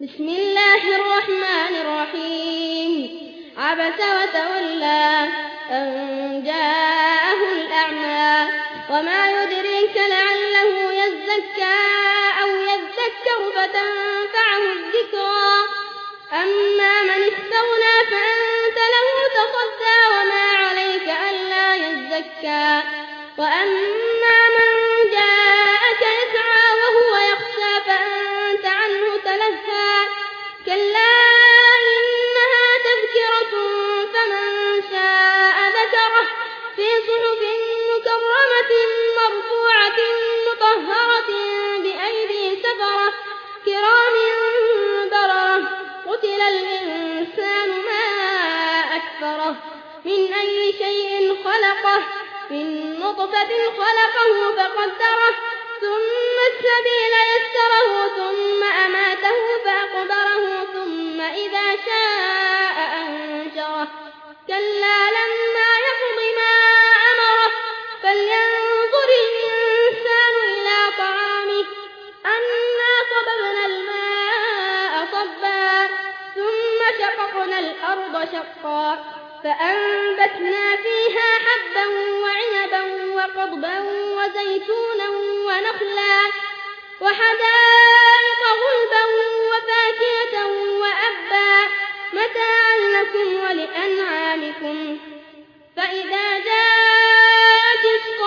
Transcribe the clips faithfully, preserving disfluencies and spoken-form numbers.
بسم الله الرحمن الرحيم عبس وتولى أن جاءه الأعمى وما يدريك لعله يزكى أو يذكر فتنفعه الذكرى أما من استغنى فأنت له تصدى وما عليك ألا يزكى وأما من جاءك يسعى وهو يخشى فأنت عنه تلهى كلا إنها تذكرة فمن شاء ذكره في صحف مكرمة مرفوعة مطهرة بأيدي سفرة كرام بررة قتل الإنسان ما أكفره من أي شيء خلقه من نطفة خلقه فقدره ثم السبيل يسره ثم أماته فأقبره ثم إذا شاء أنشره كلا لما يقض ما أمره فلينظر الإنسان إلى طعامه أنا صببنا الماء صبا ثم شققنا الأرض شقا فأنبتنا فيها حبا وعنبا وقضبا وزيتونا ونخلا وحدائق غلبا وفاكهة وأبا متاعا لكم ولأنعامكم فإذا جاءت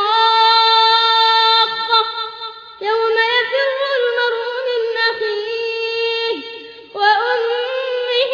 الصاخة يوم يفر المرء من أخيه وأمه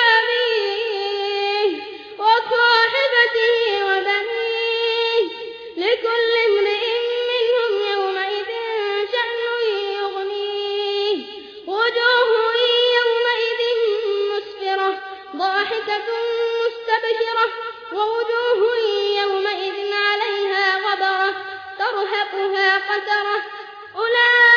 وأبيه وصاحبته وبنيه لكل امرئ منهم يومئذ شأن يغنيه وجوه يومئذ مسفرة ضاحكة مستبشرة ووجوه يومئذ عليها غبرة ترهقها قترة أولئك